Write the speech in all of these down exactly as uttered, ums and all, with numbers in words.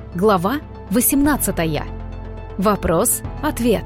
Глава восемнадцатая. Вопрос-ответ.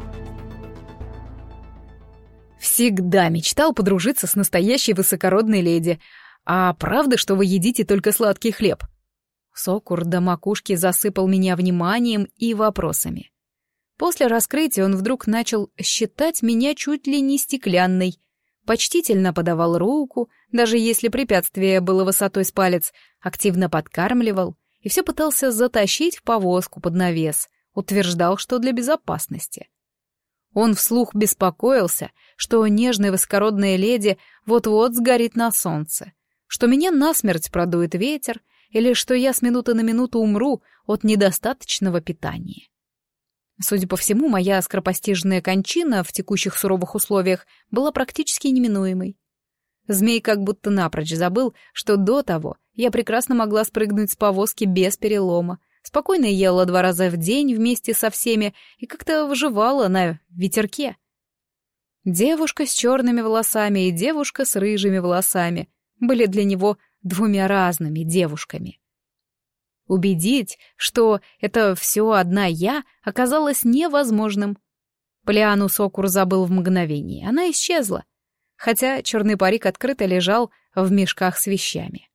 Всегда мечтал подружиться с настоящей высокородной леди. А правда, что вы едите только сладкий хлеб? Сокур до макушки засыпал меня вниманием и вопросами. После раскрытия он вдруг начал считать меня чуть ли не стеклянной. Почтительно подавал руку, даже если препятствие было высотой с палец, активно подкармливал и все пытался затащить в повозку под навес, утверждал, что для безопасности. Он вслух беспокоился, что нежная высокородная леди вот-вот сгорит на солнце, что меня насмерть продует ветер или что я с минуты на минуту умру от недостаточного питания. Судя по всему, моя скоропостижная кончина в текущих суровых условиях была практически неминуемой. Змей как будто напрочь забыл, что до того я прекрасно могла спрыгнуть с повозки без перелома, спокойно ела два раза в день вместе со всеми и как-то выживала на ветерке. Девушка с черными волосами и девушка с рыжими волосами были для него двумя разными девушками. Убедить, что это все одна я, оказалось невозможным. Полиану Сокур забыл в мгновение, она исчезла, хотя черный парик открыто лежал в мешках с вещами.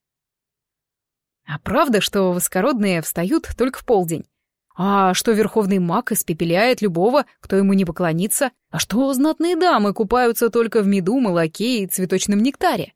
А правда, что высокородные встают только в полдень? А что верховный маг испепеляет любого, кто ему не поклонится? А что знатные дамы купаются только в меду, молоке и цветочном нектаре?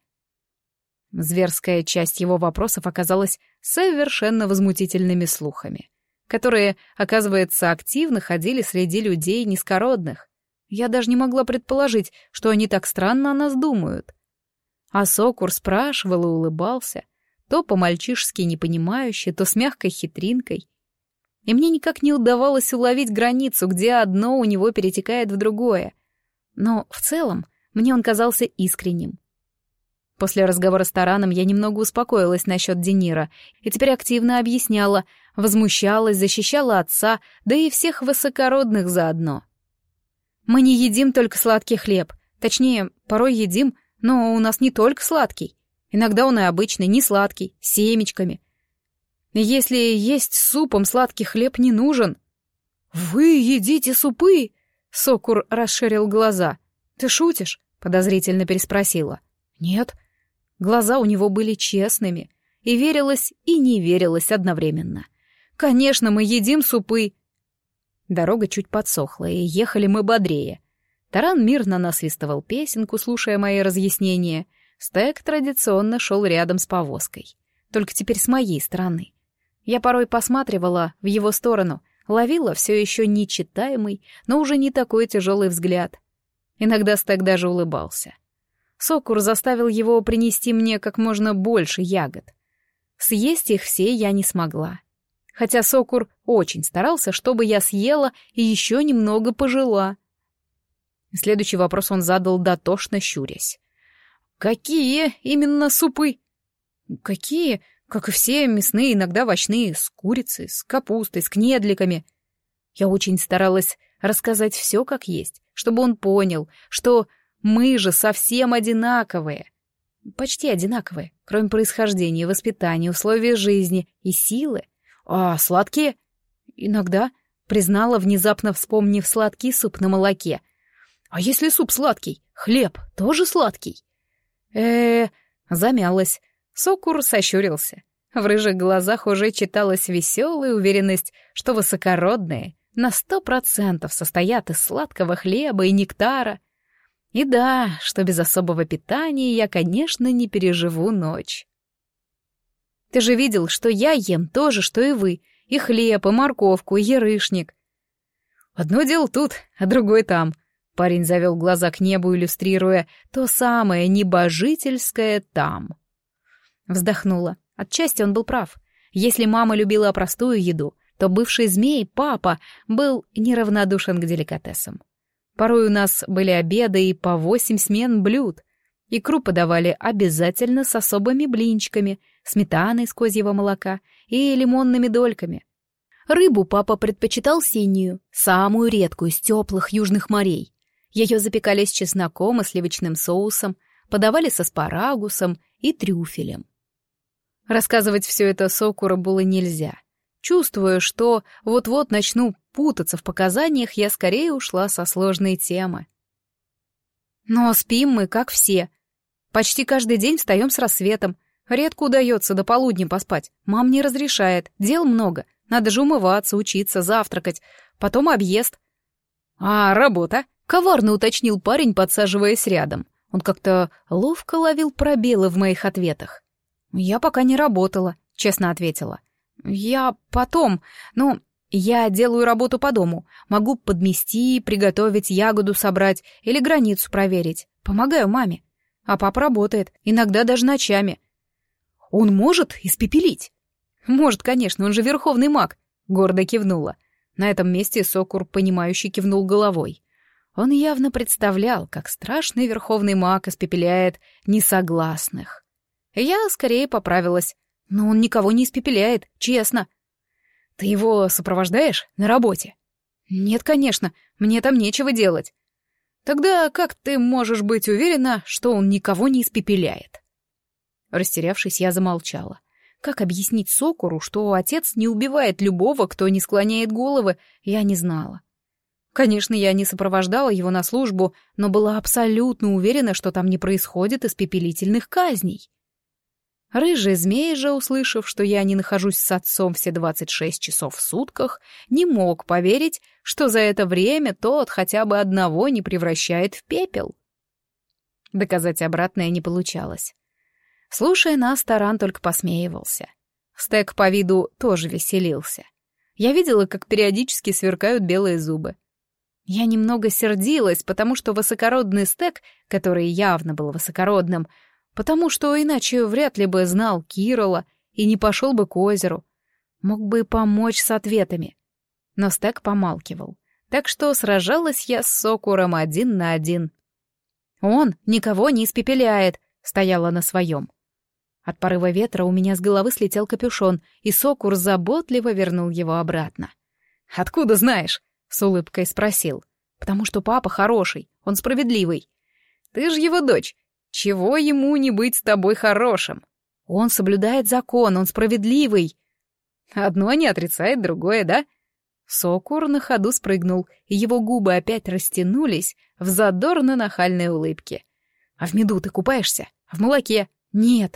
Зверская часть его вопросов оказалась совершенно возмутительными слухами, которые, оказывается, активно ходили среди людей низкородных. Я даже не могла предположить, что они так странно о нас думают. А Сокур спрашивал и улыбался, то по-мальчишески непонимающе, то с мягкой хитринкой. И мне никак не удавалось уловить границу, где одно у него перетекает в другое. Но в целом мне он казался искренним. После разговора с Тараном я немного успокоилась насчет Денира и теперь активно объясняла, возмущалась, защищала отца, да и всех высокородных заодно. Мы не едим только сладкий хлеб. Точнее, порой едим, но у нас не только сладкий. Иногда он и обычный, не сладкий, с семечками. Если есть с супом, сладкий хлеб не нужен. «Вы едите супы?» Сокур расширил глаза. «Ты шутишь?» — подозрительно переспросила. «Нет». Глаза у него были честными, и верилось, и не верилось одновременно. «Конечно, мы едим супы». Дорога чуть подсохла, и ехали мы бодрее. Таран мирно насвистывал песенку, слушая мои разъяснения. Стэк традиционно шел рядом с повозкой, только теперь с моей стороны. Я порой посматривала в его сторону, ловила все еще нечитаемый, но уже не такой тяжелый взгляд. Иногда Стэк даже улыбался. Сокур заставил его принести мне как можно больше ягод. Съесть их все я не смогла. Хотя Сокур очень старался, чтобы я съела и еще немного пожила. Следующий вопрос он задал дотошно щурясь. «Какие именно супы?» «Какие? Как и все, мясные, иногда овощные, с курицей, с капустой, с кнедликами». Я очень старалась рассказать все как есть, чтобы он понял, что мы же совсем одинаковые. Почти одинаковые, кроме происхождения, воспитания, условий жизни и силы. А сладкие? Иногда, признала, внезапно вспомнив сладкий суп на молоке. А если суп сладкий, хлеб тоже сладкий? э замялась. Сокур сощурился. В рыжих глазах уже читалась веселая уверенность, что высокородные на сто процентов состоят из сладкого хлеба и нектара. И да, что без особого питания я, конечно, не переживу ночь. Ты же видел, что я ем то же, что и вы. И хлеб, и морковку, и ярышник. Одно дело тут, а другое там. Парень завел глаза к небу, иллюстрируя то самое небожительское там. Вздохнула. Отчасти он был прав. Если мама любила простую еду, то бывший змей, папа, был неравнодушен к деликатесам. Порой у нас были обеды и по восемь смен блюд. Икру подавали обязательно с особыми блинчиками, сметаной из козьего молока и лимонными дольками. Рыбу папа предпочитал синюю, самую редкую из теплых южных морей. Ее запекали с чесноком и сливочным соусом, подавали с аспарагусом и трюфелем. Рассказывать все это Сокуру было нельзя. Чувствуя, что вот-вот начну путаться в показаниях, я скорее ушла со сложной темы. Но спим мы, как все. Почти каждый день встаем с рассветом. Редко удается до полудня поспать. Мам не разрешает, дел много. Надо же умываться, учиться, завтракать. Потом объезд. «А работа?» — коварно уточнил парень, подсаживаясь рядом. Он как-то ловко ловил пробелы в моих ответах. «Я пока не работала», — честно ответила. «Я потом, ну, я делаю работу по дому. Могу подмести, приготовить, ягоду собрать или границу проверить. Помогаю маме. А папа работает, иногда даже ночами». «Он может испепелить?» «Может, конечно, он же верховный маг», — гордо кивнула. На этом месте Сокур, понимающе кивнул головой. Он явно представлял, как страшный верховный маг испепеляет несогласных. Я скорее поправилась. Но он никого не испепеляет, честно. «Ты его сопровождаешь на работе?» «Нет, конечно, мне там нечего делать». «Тогда как ты можешь быть уверена, что он никого не испепеляет?» Растерявшись, я замолчала. Как объяснить Сокуру, что отец не убивает любого, кто не склоняет головы, я не знала. Конечно, я не сопровождала его на службу, но была абсолютно уверена, что там не происходит испепелительных казней. Рыжий змей же, услышав, что я не нахожусь с отцом все двадцать шесть часов в сутках, не мог поверить, что за это время тот хотя бы одного не превращает в пепел. Доказать обратное не получалось. Слушая нас, Таран только посмеивался. Стэк по виду тоже веселился. Я видела, как периодически сверкают белые зубы. Я немного сердилась, потому что высокородный Стэк, который явно был высокородным, потому что иначе вряд ли бы знал Кирола и не пошел бы к озеру, мог бы помочь с ответами. Но Стэк помалкивал, так что сражалась я с Сокуром один на один. «Он никого не испепеляет», — стояла на своем. От порыва ветра у меня с головы слетел капюшон, и Сокур заботливо вернул его обратно. «Откуда знаешь?» — с улыбкой спросил. «Потому что папа хороший, он справедливый. Ты ж его дочь. Чего ему не быть с тобой хорошим? Он соблюдает закон, он справедливый». «Одно не отрицает другое, да?» Сокур на ходу спрыгнул, и его губы опять растянулись в задорно-нахальной улыбке. «А в меду ты купаешься? А в молоке?» «Нет».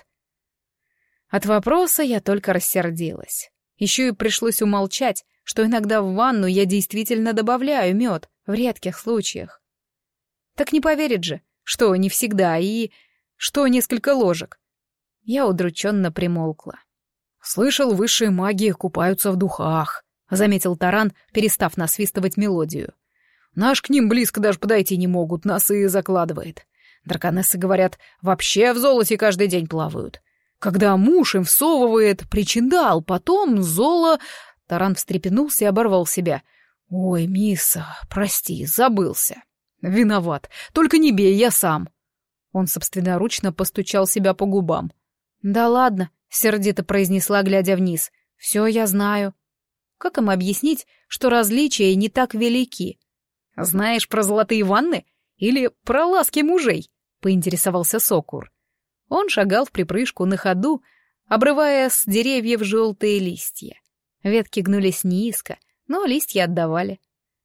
От вопроса я только рассердилась. Еще и пришлось умолчать, что иногда в ванну я действительно добавляю мед, в редких случаях. Так не поверит же, что не всегда и что несколько ложек. Я удрученно примолкла. «Слышал, высшие маги купаются в духах», — заметил Таран, перестав насвистывать мелодию. «Наш к ним близко даже подойти не могут, нас и закладывает. Драконессы, говорят, вообще в золоте каждый день плавают. Когда муж им всовывает причиндал, потом золо...» Таран встрепенулся и оборвал себя. «Ой, мисса, прости, забылся. Виноват, только не бей, я сам». Он собственноручно постучал себя по губам. «Да ладно», — сердито произнесла, глядя вниз. «Все я знаю». Как им объяснить, что различия не так велики? «Знаешь про золотые ванны? Или про ласки мужей?» — поинтересовался Сокур. Он шагал вприпрыжку на ходу, обрывая с деревьев желтые листья. Ветки гнулись низко, но листья отдавали.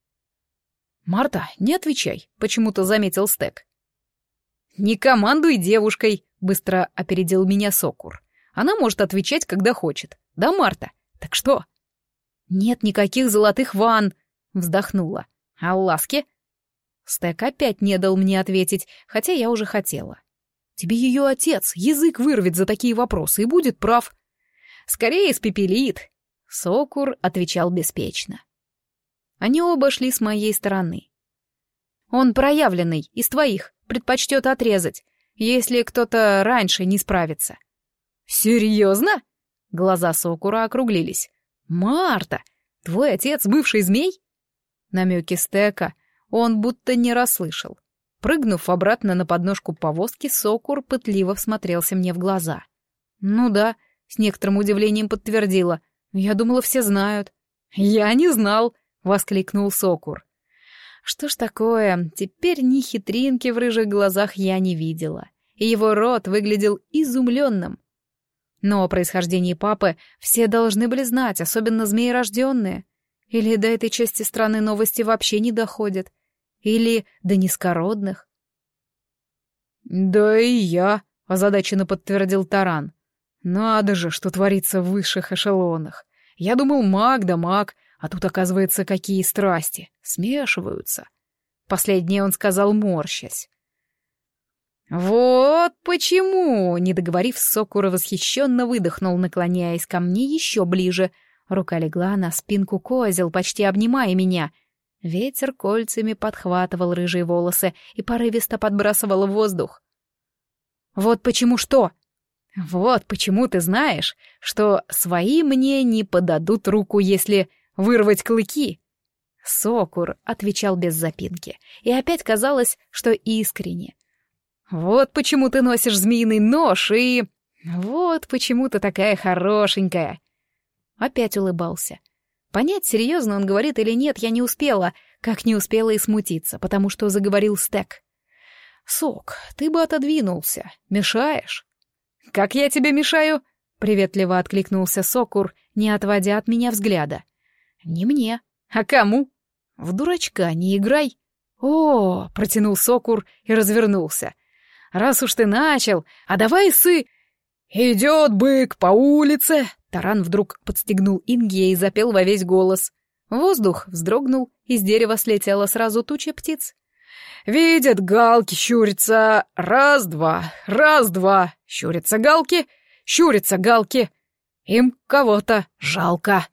«Марта, не отвечай», — почему-то заметил Стэк. «Не командуй девушкой», — быстро опередил меня Сокур. «Она может отвечать, когда хочет. Да, Марта? Так что?» «Нет никаких золотых ванн», — вздохнула. «А ласки?» Стэк опять не дал мне ответить, хотя я уже хотела. «Тебе ее отец язык вырвет за такие вопросы и будет прав». «Скорее испепелит», — Сокур отвечал беспечно. Они оба шли с моей стороны. «Он проявленный, из твоих, предпочтет отрезать, если кто-то раньше не справится». «Серьезно?» — глаза Сокура округлились. «Марта, твой отец бывший змей?» Намеки Стэка он будто не расслышал. Прыгнув обратно на подножку повозки, Сокур пытливо всмотрелся мне в глаза. «Ну да», — с некоторым удивлением подтвердила. «Я думала, все знают». «Я не знал», — воскликнул Сокур. Что ж такое, теперь ни хитринки в рыжих глазах я не видела, и его рот выглядел изумленным. Но о происхождении папы все должны были знать, особенно змеерожденные. Или до этой части страны новости вообще не доходят. Или до низкородных. «Да и я», — озадаченно подтвердил Таран. «Надо же, что творится в высших эшелонах. Я думал, маг да маг, а тут, оказывается, какие страсти. Смешиваются». Последнее он сказал, морщась. «Вот почему!» — не договорив, Сокура восхищенно выдохнул, наклоняясь ко мне еще ближе. Рука легла на спинку козел, почти обнимая меня. Ветер кольцами подхватывал рыжие волосы и порывисто подбрасывал в воздух. «Вот почему что?» «Вот почему ты знаешь, что свои мне не подадут руку, если вырвать клыки». Сокур отвечал без запинки, и опять казалось, что искренне. «Вот почему ты носишь змеиный нож и... вот почему ты такая хорошенькая». Опять улыбался. Понять, серьезно он говорит или нет, я не успела, как не успела и смутиться, потому что заговорил Стек. «Сок, ты бы отодвинулся. Мешаешь». «Как я тебе мешаю?» — приветливо откликнулся Сокур, не отводя от меня взгляда. «Не мне. А кому?» «В дурачка не играй». «О!» — протянул Сокур и развернулся. «Раз уж ты начал, а давай сы...» «Идет бык по улице!» Таран вдруг подстегнул Инге и запел во весь голос. Воздух вздрогнул, из дерева слетела сразу туча птиц. «Видят галки, щурятся, раз-два, раз-два, щурятся галки, щурятся галки, им кого-то жалко».